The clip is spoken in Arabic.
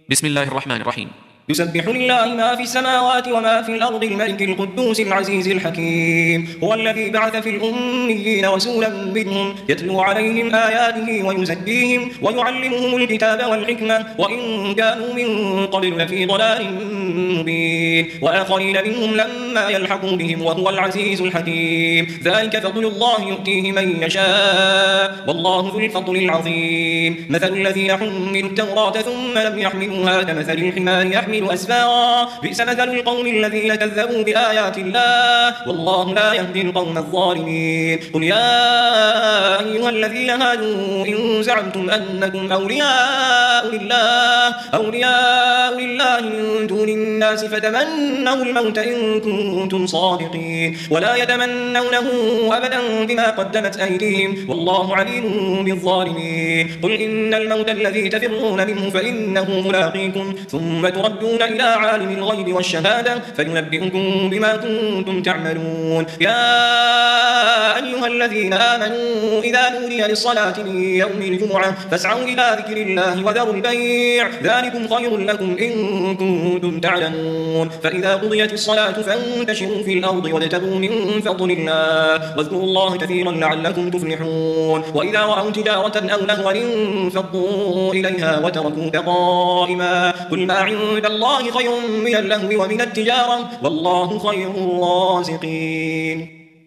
بسم الله الرحمن الرحيم. يسبح لله ما في السماوات وما في الأرض الملك القدوس العزيز الحكيم. هو الذي بعث في الأميين رسولا منهم يتلو عليهم آياته ويزكيهم ويعلمهم الكتاب والحكمة وإن كانوا من قبل لفي ضلال مبين وآخرين منهم لما يلحقوا بهم وهو العزيز الحكيم. ذلك فضل الله يؤتيه من يشاء والله ذو الفضل العظيم. مثل الذين حملوا التوراة ثم لم يحملوها كمثل الحمار يحمل أسفارا بئس مثل القوم الذين كذبوا بآيات الله والله لا يهدي القوم الظالمين. قل يا أيها الذين هادوا إن زعمتم أنكم أولياء لله من دون الناس فتمنوا الموت إن كنتم صادقين ولا يتمنونه أبدا بما قدمت أيديهم والله عليم بالظالمين. قل إن الموت الذي تفرون منه فإنه ملاقيكم ثم تردون إلى عالم الغيب والشهادة فينبئكم بما كنتم تعملون. يا أيها الذين آمنوا إذا نودي للصلاة من يوم الجمعة فاسعوا إلى ذكر الله وذروا البيع ذلكم خير لكم إن كنتم تعلمون. فإذا قضيت الصلاة فانتشروا في الأرض وابتغوا من فضل الله واذكروا الله كثيرا لعلكم تفلحون. وإذا رأوا تجارة أو لهوا انفضوا إليها وتركوك قائما قل ما عند الله خير من اللهو ومن التجارة والله خير الرازقين.